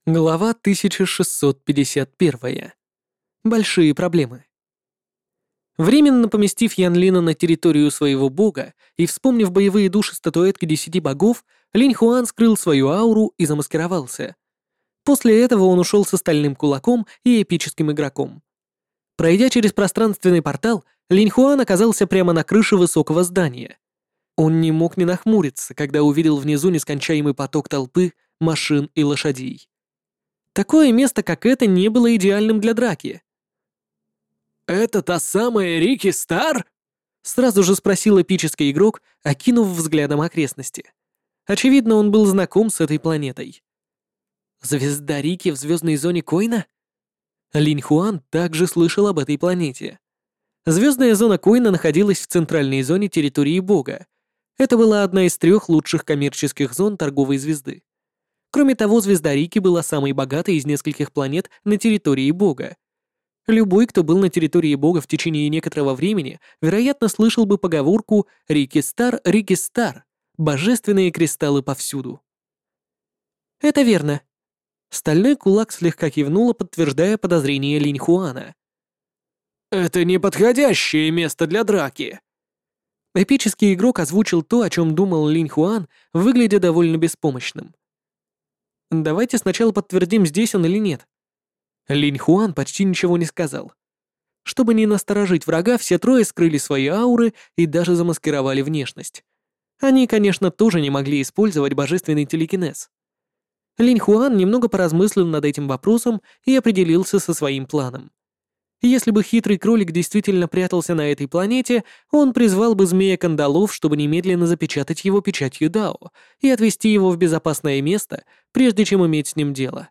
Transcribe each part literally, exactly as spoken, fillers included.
Глава тысяча шестьсот пятьдесят один. Большие проблемы. Временно поместив Ян Лина на территорию своего бога и вспомнив боевые души статуэтки десяти богов, Линь Хуан скрыл свою ауру и замаскировался. После этого он ушел со стальным кулаком и эпическим игроком. Пройдя через пространственный портал, Линь Хуан оказался прямо на крыше высокого здания. Он не мог не нахмуриться, когда увидел внизу нескончаемый поток толпы, машин и лошадей. Такое место, как это, не было идеальным для драки. «Это та самая Рики Стар?» Сразу же спросил эпический игрок, окинув взглядом окрестности. Очевидно, он был знаком с этой планетой. Звезда Рики в звездной зоне Койна? Линь Хуан также слышал об этой планете. Звездная зона Койна находилась в центральной зоне территории Бога. Это была одна из трех лучших коммерческих зон торговой звезды. Кроме того, звезда Рики была самой богатой из нескольких планет на территории Бога. Любой, кто был на территории Бога в течение некоторого времени, вероятно, слышал бы поговорку «Рики Стар, Рики Стар», божественные кристаллы повсюду. Это верно. Стальной кулак слегка кивнула, подтверждая подозрение Линь Хуана. «Это неподходящее место для драки». Эпический игрок озвучил то, о чем думал Линь Хуан, выглядя довольно беспомощным. Давайте сначала подтвердим, здесь он или нет. Линь Хуан почти ничего не сказал. Чтобы не насторожить врага, все трое скрыли свои ауры и даже замаскировали внешность. Они, конечно, тоже не могли использовать божественный телекинез. Линь Хуан немного поразмыслил над этим вопросом и определился со своим планом. Если бы хитрый кролик действительно прятался на этой планете, он призвал бы змея-кандалов, чтобы немедленно запечатать его печатью Дао и отвезти его в безопасное место, прежде чем иметь с ним дело.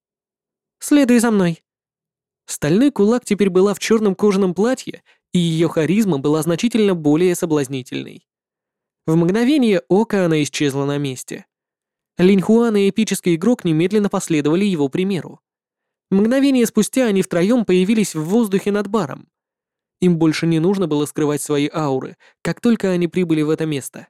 «Следуй за мной». Стальной кулак теперь была в черном кожаном платье, и ее харизма была значительно более соблазнительной. В мгновение ока она исчезла на месте. Линь Хуан и эпический игрок немедленно последовали его примеру. Мгновение спустя они втроем появились в воздухе над баром. Им больше не нужно было скрывать свои ауры, как только они прибыли в это место.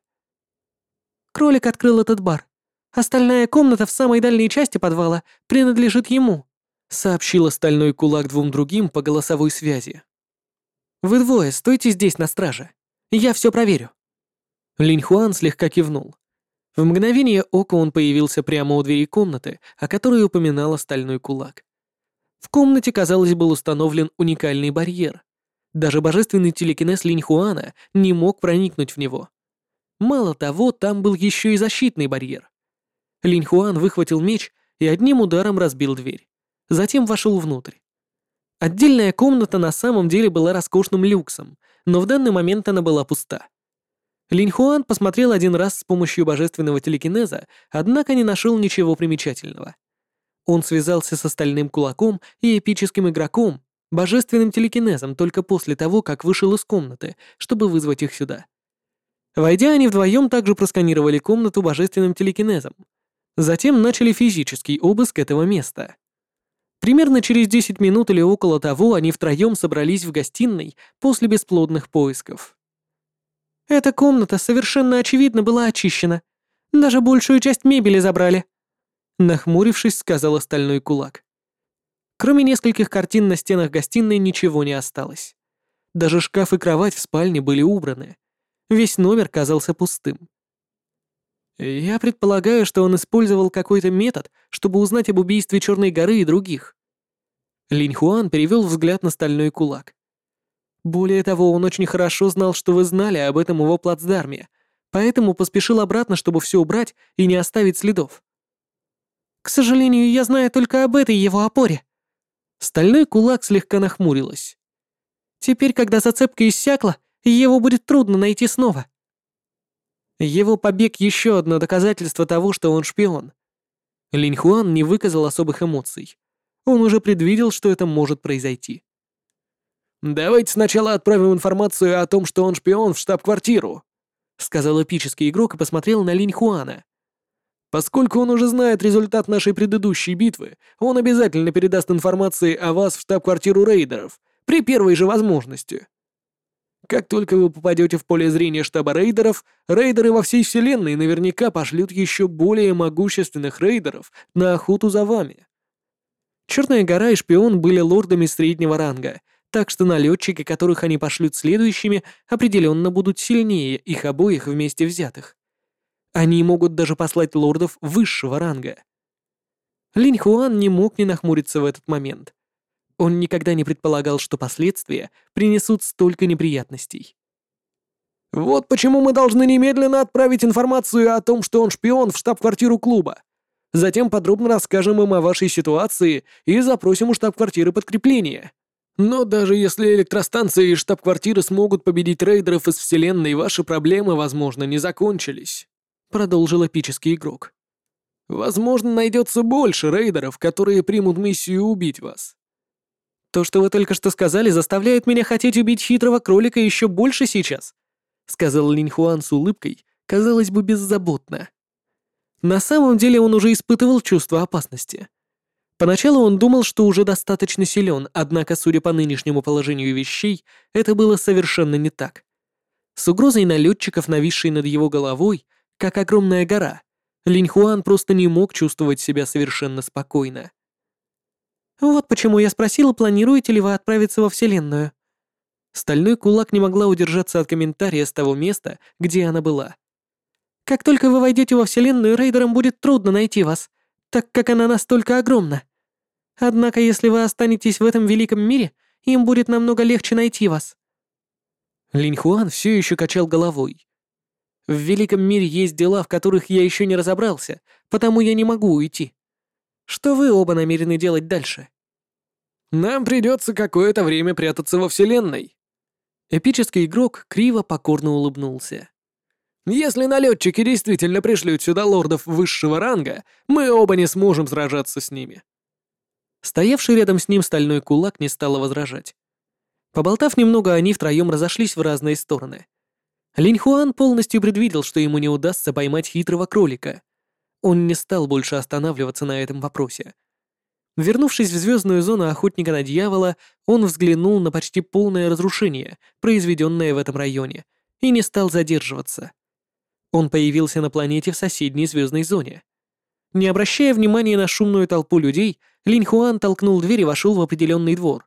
Кролик открыл этот бар. Остальная комната в самой дальней части подвала принадлежит ему, сообщила стальной кулак двум другим по голосовой связи. Вы двое стойте здесь на страже. Я все проверю. Линь Хуан слегка кивнул. В мгновение ока он появился прямо у двери комнаты, о которой упоминала стальной кулак. В комнате, казалось, был установлен уникальный барьер. Даже божественный телекинез Линь Хуана не мог проникнуть в него. Мало того, там был еще и защитный барьер. Линь Хуан выхватил меч и одним ударом разбил дверь. Затем вошел внутрь. Отдельная комната на самом деле была роскошным люксом, но в данный момент она была пуста. Линь Хуан посмотрел один раз с помощью божественного телекинеза, однако не нашел ничего примечательного. Он связался с остальным кулаком и эпическим игроком, божественным телекинезом только после того, как вышел из комнаты, чтобы вызвать их сюда. Войдя, они вдвоем также просканировали комнату божественным телекинезом. Затем начали физический обыск этого места. Примерно через десять минут или около того они втроем собрались в гостиной после бесплодных поисков. Эта комната совершенно очевидно была очищена. Даже большую часть мебели забрали. Нахмурившись, сказал стальной кулак. Кроме нескольких картин на стенах гостиной ничего не осталось. Даже шкаф и кровать в спальне были убраны. Весь номер казался пустым. Я предполагаю, что он использовал какой-то метод, чтобы узнать об убийстве Черной горы и других. Линь Хуан перевел взгляд на стальной кулак. Более того, он очень хорошо знал, что вы знали об этом его плацдарме, поэтому поспешил обратно, чтобы все убрать и не оставить следов. К сожалению, я знаю только об этой его опоре. Стальной кулак слегка нахмурилась. Теперь, когда зацепка иссякла, его будет трудно найти снова. Его побег — еще одно доказательство того, что он шпион. Линь Хуан не выказал особых эмоций. Он уже предвидел, что это может произойти. «Давайте сначала отправим информацию о том, что он шпион, в штаб-квартиру», сказал эпический игрок и посмотрел на Линь Хуана. «Поскольку он уже знает результат нашей предыдущей битвы, он обязательно передаст информацию о вас в штаб-квартиру рейдеров при первой же возможности. Как только вы попадете в поле зрения штаба рейдеров, рейдеры во всей вселенной наверняка пошлют еще более могущественных рейдеров на охоту за вами. Черная гора и шпион были лордами среднего ранга, так что налетчики, которых они пошлют следующими, определенно будут сильнее их обоих вместе взятых. Они могут даже послать лордов высшего ранга. Линь Хуан не мог не нахмуриться в этот момент. Он никогда не предполагал, что последствия принесут столько неприятностей. Вот почему мы должны немедленно отправить информацию о том, что он шпион, в штаб-квартиру клуба. Затем подробно расскажем им о вашей ситуации и запросим у штаб-квартиры подкрепление. Но даже если электростанции и штаб-квартиры смогут победить рейдеров из Вселенной, ваши проблемы, возможно, не закончились», — продолжил эпический игрок. «Возможно, найдется больше рейдеров, которые примут миссию убить вас». «То, что вы только что сказали, заставляет меня хотеть убить хитрого кролика еще больше сейчас», — сказал Линь Хуан с улыбкой, казалось бы, беззаботно. На самом деле он уже испытывал чувство опасности. Поначалу он думал, что уже достаточно силен, однако, судя по нынешнему положению вещей, это было совершенно не так. С угрозой налетчиков, нависшей над его головой, как огромная гора, Линь Хуан просто не мог чувствовать себя совершенно спокойно. «Вот почему я спросила, планируете ли вы отправиться во Вселенную?» Стальной кулак не могла удержаться от комментария с того места, где она была. «Как только вы войдете во Вселенную, рейдерам будет трудно найти вас, так как она настолько огромна. Однако, если вы останетесь в этом великом мире, им будет намного легче найти вас». Линь Хуан все еще качал головой. «В великом мире есть дела, в которых я еще не разобрался, потому я не могу уйти. Что вы оба намерены делать дальше?» «Нам придется какое-то время прятаться во Вселенной». Эпический игрок криво покорно улыбнулся. «Если налетчики действительно пришлют сюда лордов высшего ранга, мы оба не сможем сражаться с ними». Стоявший рядом с ним стальной кулак не стал возражать. Поболтав немного, они втроем разошлись в разные стороны. Линь Хуан полностью предвидел, что ему не удастся поймать хитрого кролика. Он не стал больше останавливаться на этом вопросе. Вернувшись в звездную зону охотника на дьявола, он взглянул на почти полное разрушение, произведенное в этом районе, и не стал задерживаться. Он появился на планете в соседней звездной зоне. Не обращая внимания на шумную толпу людей, Линь Хуан толкнул дверь и вошел в определенный двор.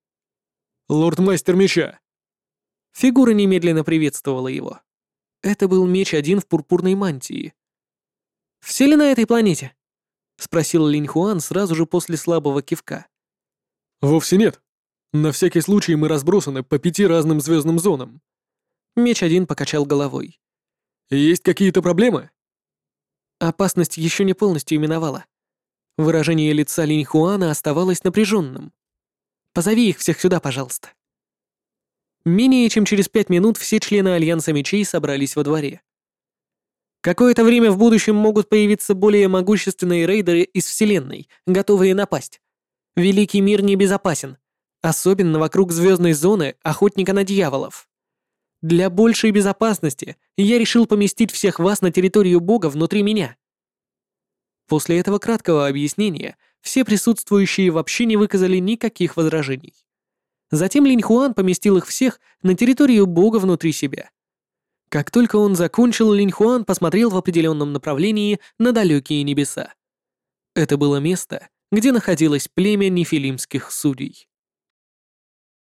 «Лорд-мастер меча!» Фигура немедленно приветствовала его. Это был меч один в пурпурной мантии. «Все ли на этой планете?» — спросил Линь Хуан сразу же после слабого кивка. «Вовсе нет. На всякий случай мы разбросаны по пяти разным звездным зонам». Меч один покачал головой. «Есть какие-то проблемы?» Опасность еще не полностью миновала. Выражение лица Линь Хуана оставалось напряженным. «Позови их всех сюда, пожалуйста». Менее чем через пять минут все члены Альянса Мечей собрались во дворе. Какое-то время в будущем могут появиться более могущественные рейдеры из Вселенной, готовые напасть. Великий мир небезопасен, особенно вокруг звездной зоны Охотника на дьяволов. Для большей безопасности я решил поместить всех вас на территорию Бога внутри меня. После этого краткого объяснения все присутствующие вообще не выказали никаких возражений. Затем Линь Хуан поместил их всех на территорию Бога внутри себя. Как только он закончил, Линь Хуан посмотрел в определенном направлении на далекие небеса. Это было место, где находилось племя нефилимских судей.